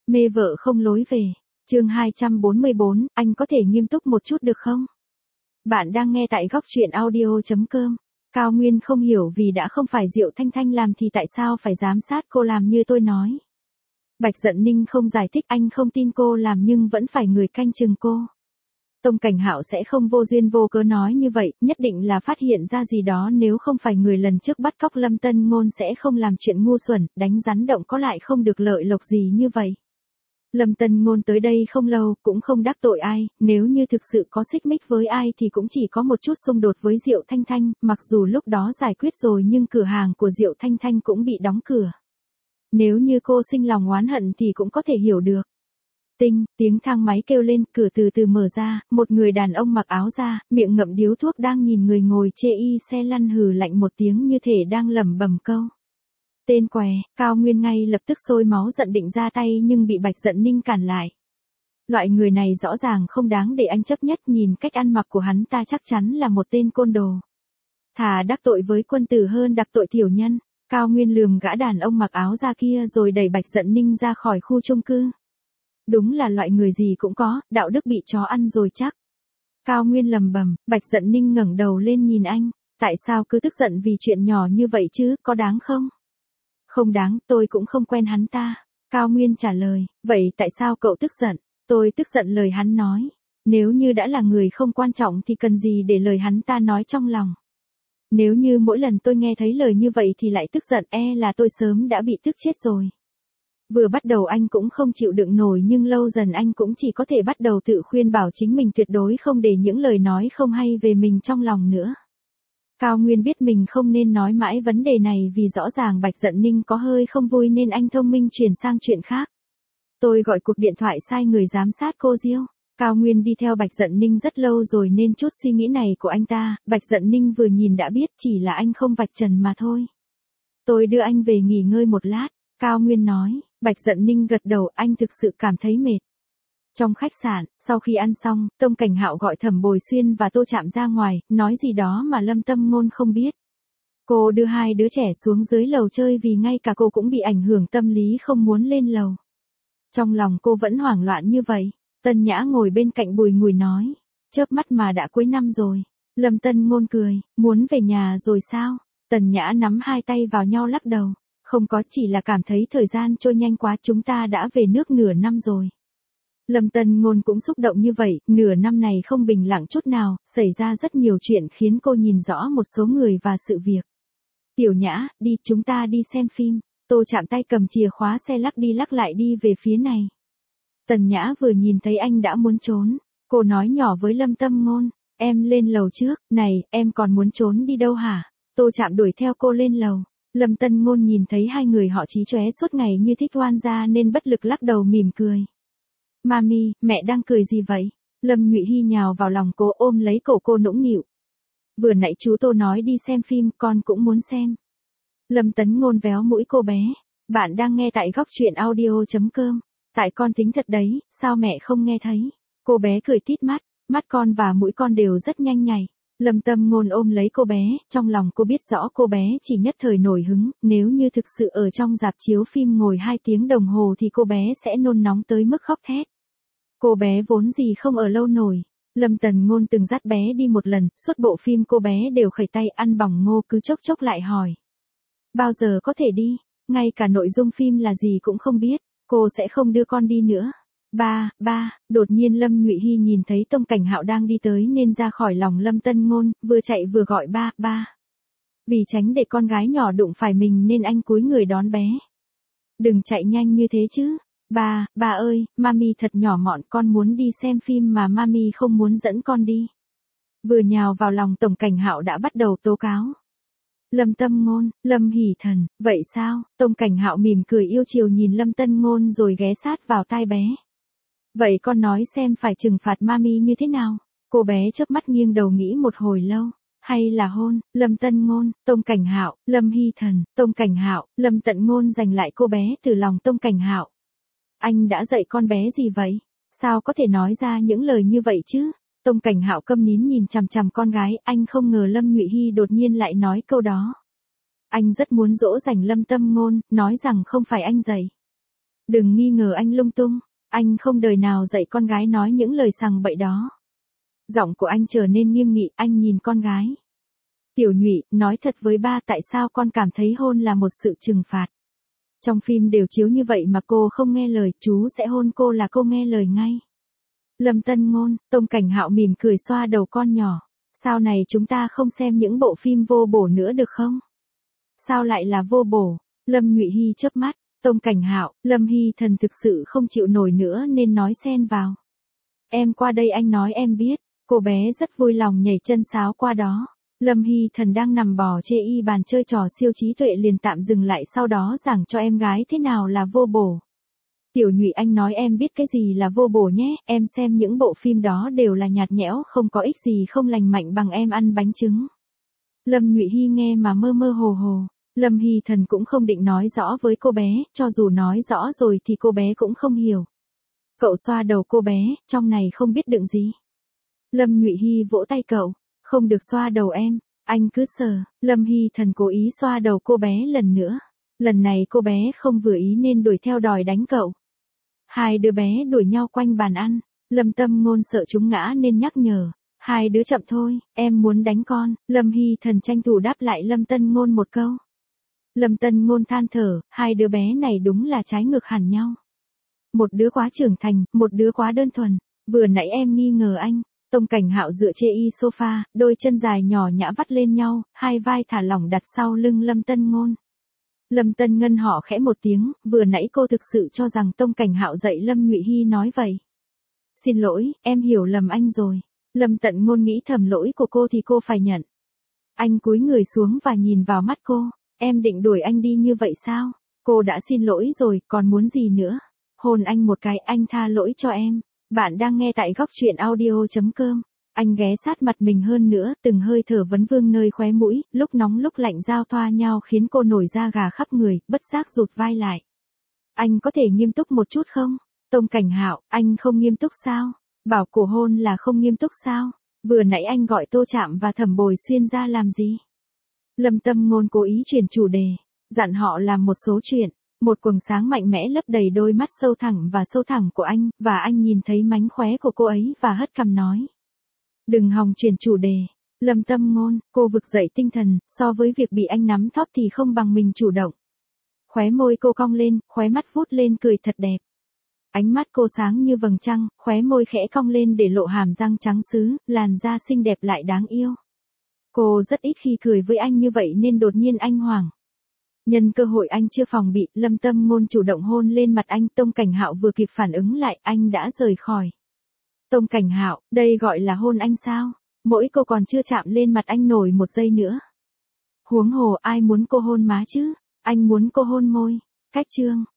Mê vợ không lối về. Chương 244, anh có thể nghiêm túc một chút được không? Bạn đang nghe tại góc truyện audio.com. Cao Nguyên không hiểu vì đã không phải Diệu Thanh Thanh làm thì tại sao phải giám sát cô làm như tôi nói. Bạch Dận Ninh không giải thích, anh không tin cô làm nhưng vẫn phải người canh chừng cô. Tông Cảnh Hạo sẽ không vô duyên vô cớ nói như vậy, nhất định là phát hiện ra gì đó, nếu không phải người lần trước bắt cóc Lâm Tân Ngôn sẽ không làm chuyện ngu xuẩn, đánh rắn động có lại không được lợi lộc gì như vậy. Lâm Tân Ngôn tới đây không lâu, cũng không đắc tội ai, nếu như thực sự có xích mích với ai thì cũng chỉ có một chút xung đột với Diệu Thanh Thanh, mặc dù lúc đó giải quyết rồi nhưng cửa hàng của Diệu Thanh Thanh cũng bị đóng cửa. Nếu như cô sinh lòng oán hận thì cũng có thể hiểu được. Tinh, tiếng thang máy kêu lên, cửa từ từ mở ra, một người đàn ông mặc áo da, miệng ngậm điếu thuốc đang nhìn người ngồi chê y xe lăn hừ lạnh một tiếng như thể đang lẩm bẩm câu. Tên què, Cao Nguyên ngay lập tức sôi máu giận định ra tay nhưng bị Bạch Dận Ninh cản lại. Loại người này rõ ràng không đáng để anh chấp nhất, nhìn cách ăn mặc của hắn ta chắc chắn là một tên côn đồ. Thà đắc tội với quân tử hơn đắc tội tiểu nhân. Cao Nguyên lườm gã đàn ông mặc áo da kia rồi đẩy Bạch Dận Ninh ra khỏi khu chung cư. Đúng là loại người gì cũng có, đạo đức bị chó ăn rồi chắc. Cao Nguyên lầm bầm, Bạch Dận Ninh ngẩng đầu lên nhìn anh, tại sao cứ tức giận vì chuyện nhỏ như vậy chứ, có đáng không? Không đáng, tôi cũng không quen hắn ta. Cao Nguyên trả lời, vậy tại sao cậu tức giận? Tôi tức giận lời hắn nói. Nếu như đã là người không quan trọng thì cần gì để lời hắn ta nói trong lòng. Nếu như mỗi lần tôi nghe thấy lời như vậy thì lại tức giận, là tôi sớm đã bị tức chết rồi. Vừa bắt đầu anh cũng không chịu đựng nổi nhưng lâu dần anh cũng chỉ có thể bắt đầu tự khuyên bảo chính mình tuyệt đối không để những lời nói không hay về mình trong lòng nữa. Cao Nguyên biết mình không nên nói mãi vấn đề này vì rõ ràng Bạch Dận Ninh có hơi không vui nên anh thông minh chuyển sang chuyện khác. Tôi gọi cuộc điện thoại sai người giám sát cô Diêu. Cao Nguyên đi theo Bạch Dận Ninh rất lâu rồi nên chút suy nghĩ này của anh ta, Bạch Dận Ninh vừa nhìn đã biết chỉ là anh không vạch trần mà thôi. Tôi đưa anh về nghỉ ngơi một lát, Cao Nguyên nói. Bạch Dận Ninh gật đầu, anh thực sự cảm thấy mệt. Trong khách sạn, sau khi ăn xong, Tông Cảnh Hạo gọi Thẩm Bồi Xuyên và Tô Trạm ra ngoài, nói gì đó mà Lâm Tâm Ngôn không biết. Cô đưa hai đứa trẻ xuống dưới lầu chơi vì ngay cả cô cũng bị ảnh hưởng tâm lý không muốn lên lầu. Trong lòng cô vẫn hoảng loạn như vậy. Tân Nhã ngồi bên cạnh bùi ngùi nói, chớp mắt mà đã cuối năm rồi. Lâm Tân Ngôn cười, muốn về nhà rồi sao? Tần Nhã nắm hai tay vào nhau lắc đầu. Không có, chỉ là cảm thấy thời gian trôi nhanh quá, chúng ta đã về nước nửa năm rồi. Lâm Tân Ngôn cũng xúc động như vậy, nửa năm này không bình lặng chút nào, xảy ra rất nhiều chuyện khiến cô nhìn rõ một số người và sự việc. Tiểu Nhã, đi, chúng ta đi xem phim. Tô Chạm tay cầm chìa khóa xe lắc đi lắc lại đi về phía này. Tần Nhã vừa nhìn thấy anh đã muốn trốn. Cô nói nhỏ với Lâm Tâm Ngôn, em lên lầu trước, này, em còn muốn trốn đi đâu hả? Tô Chạm đuổi theo cô lên lầu. Lâm Tân Ngôn nhìn thấy hai người họ chí chóe suốt ngày như thích oan gia nên bất lực lắc đầu mỉm cười. Mami, mẹ đang cười gì vậy? Lâm Nhụy Hy nhào vào lòng cô ôm lấy cổ cô nũng nịu. Vừa nãy chú Tô nói đi xem phim, con cũng muốn xem. Lâm Tấn Ngôn véo mũi cô bé. Bạn đang nghe tại góc truyện audio.com. Tại con tính thật đấy, sao mẹ không nghe thấy? Cô bé cười tít mắt, mắt con và mũi con đều rất nhanh nhảy. Lâm Tâm Ngôn ôm lấy cô bé, trong lòng cô biết rõ cô bé chỉ nhất thời nổi hứng, nếu như thực sự ở trong rạp chiếu phim ngồi 2 tiếng đồng hồ thì cô bé sẽ nôn nóng tới mức khóc thét. Cô bé vốn gì không ở lâu nổi. Lâm Tần Ngôn từng dắt bé đi một lần, suốt bộ phim cô bé đều khẩy tay ăn bỏng ngô, cứ chốc chốc lại hỏi. Bao giờ có thể đi? Ngay cả nội dung phim là gì cũng không biết, cô sẽ không đưa con đi nữa. Ba, đột nhiên Lâm Nhụy Hy nhìn thấy Tông Cảnh Hạo đang đi tới nên ra khỏi lòng Lâm Tân Ngôn, vừa chạy vừa gọi ba. Vì tránh để con gái nhỏ đụng phải mình nên anh cúi người đón bé. Đừng chạy nhanh như thế chứ. Ba ơi, mami thật nhỏ mọn, con muốn đi xem phim mà mami không muốn dẫn con đi. Vừa nhào vào lòng Tổng Cảnh Hạo đã bắt đầu tố cáo. Lâm Tâm Ngôn, Lâm Hỷ Thần, vậy sao? Tông Cảnh Hạo mỉm cười yêu chiều nhìn Lâm Tân Ngôn rồi ghé sát vào tai bé. Vậy con nói xem phải trừng phạt mami như thế nào? Cô bé chớp mắt nghiêng đầu nghĩ một hồi lâu. Hay là hôn? Lâm Tân Ngôn, Tông Cảnh Hạo, Lâm Hy Thần, Tông Cảnh Hạo, Lâm Tận Ngôn giành lại cô bé từ lòng Tông Cảnh Hạo. Anh đã dạy con bé gì vậy? Sao có thể nói ra những lời như vậy chứ? Tông Cảnh Hạo câm nín nhìn chằm chằm con gái, anh không ngờ Lâm Nhụy Hy đột nhiên lại nói câu đó. Anh rất muốn dỗ dành Lâm Tâm Ngôn, nói rằng không phải anh dạy. Đừng nghi ngờ anh lung tung, anh không đời nào dạy con gái nói những lời sằng bậy đó. Giọng của anh trở nên nghiêm nghị, anh nhìn con gái. Tiểu Nhụy, nói thật với ba tại sao con cảm thấy hôn là một sự trừng phạt. Trong phim đều chiếu như vậy mà cô không nghe lời, chú sẽ hôn cô là cô nghe lời ngay. Lâm Tân Ngôn, Tông Cảnh Hạo mỉm cười xoa đầu con nhỏ. Sau này chúng ta không xem những bộ phim vô bổ nữa được không? Sao lại là vô bổ? Lâm Nhụy Hy chớp mắt, Tông Cảnh Hạo, Lâm Hy Thần thực sự không chịu nổi nữa nên nói xen vào. Em qua đây anh nói em biết, cô bé rất vui lòng nhảy chân sáo qua đó. Lâm Hy Thần đang nằm bò chê y bàn chơi trò siêu trí tuệ liền tạm dừng lại sau đó giảng cho em gái thế nào là vô bổ. Tiểu Nhụy anh nói em biết cái gì là vô bổ nhé, em xem những bộ phim đó đều là nhạt nhẽo không có ích gì không lành mạnh bằng em ăn bánh trứng. Lâm Nhụy Hy nghe mà mơ mơ hồ hồ, Lâm Hy Thần cũng không định nói rõ với cô bé, cho dù nói rõ rồi thì cô bé cũng không hiểu. Cậu xoa đầu cô bé, trong này không biết đựng gì. Lâm Nhụy Hy vỗ tay cậu, không được xoa đầu em, anh cứ sờ. Lâm Hy Thần cố ý xoa đầu cô bé lần nữa. Lần này cô bé không vừa ý nên đuổi theo đòi đánh cậu. Hai đứa bé đuổi nhau quanh bàn ăn, Lâm Tâm Ngôn sợ chúng ngã nên nhắc nhở. Hai đứa chậm thôi, em muốn đánh con. Lâm Hy Thần tranh thủ đáp lại Lâm Tân Ngôn một câu. Lâm Tân Ngôn than thở, hai đứa bé này đúng là trái ngược hẳn nhau. Một đứa quá trưởng thành, một đứa quá đơn thuần. Vừa nãy em nghi ngờ anh. Tông Cảnh Hạo dựa chê y sofa, đôi chân dài nhỏ nhã vắt lên nhau, hai vai thả lỏng đặt sau lưng Lâm Tân Ngôn. Lâm Tân Ngân họ khẽ một tiếng, vừa nãy cô thực sự cho rằng Tông Cảnh Hạo dạy Lâm Nhụy Hy nói vậy. Xin lỗi, em hiểu lầm anh rồi. Lâm Tận Ngôn nghĩ thầm lỗi của cô thì cô phải nhận. Anh cúi người xuống và nhìn vào mắt cô. Em định đuổi anh đi như vậy sao? Cô đã xin lỗi rồi, còn muốn gì nữa? Hôn anh một cái, anh tha lỗi cho em. Bạn đang nghe tại góc truyện audio.com. Anh ghé sát mặt mình hơn nữa, từng hơi thở vấn vương nơi khóe mũi, lúc nóng lúc lạnh giao thoa nhau khiến cô nổi da gà khắp người, bất giác rụt vai lại. Anh có thể nghiêm túc một chút không? Tông Cảnh Hạo, anh không nghiêm túc sao? Bảo cổ hôn là không nghiêm túc sao? Vừa nãy anh gọi Tô Trạm và Thẩm Bồi Xuyên ra làm gì? Lâm Tâm Ngôn cố ý chuyển chủ đề, dặn họ làm một số chuyện. Một quầng sáng mạnh mẽ lấp đầy đôi mắt sâu thẳng của anh, và anh nhìn thấy mánh khóe của cô ấy và hất cằm nói. Đừng hòng chuyển chủ đề. Lâm Tâm Ngôn, cô vực dậy tinh thần, so với việc bị anh nắm thóp thì không bằng mình chủ động. Khóe môi cô cong lên, khóe mắt vút lên cười thật đẹp. Ánh mắt cô sáng như vầng trăng, khóe môi khẽ cong lên để lộ hàm răng trắng sứ, làn da xinh đẹp lại đáng yêu. Cô rất ít khi cười với anh như vậy nên đột nhiên anh hoảng. Nhân cơ hội anh chưa phòng bị, Lâm Tâm Ngôn chủ động hôn lên mặt anh, Tông Cảnh Hạo vừa kịp phản ứng lại, anh đã rời khỏi. Tông Cảnh Hạo, đây gọi là hôn anh sao? Mỗi cô còn chưa chạm lên mặt anh nổi một giây nữa. Huống hồ ai muốn cô hôn má chứ? Anh muốn cô hôn môi. Cách chương.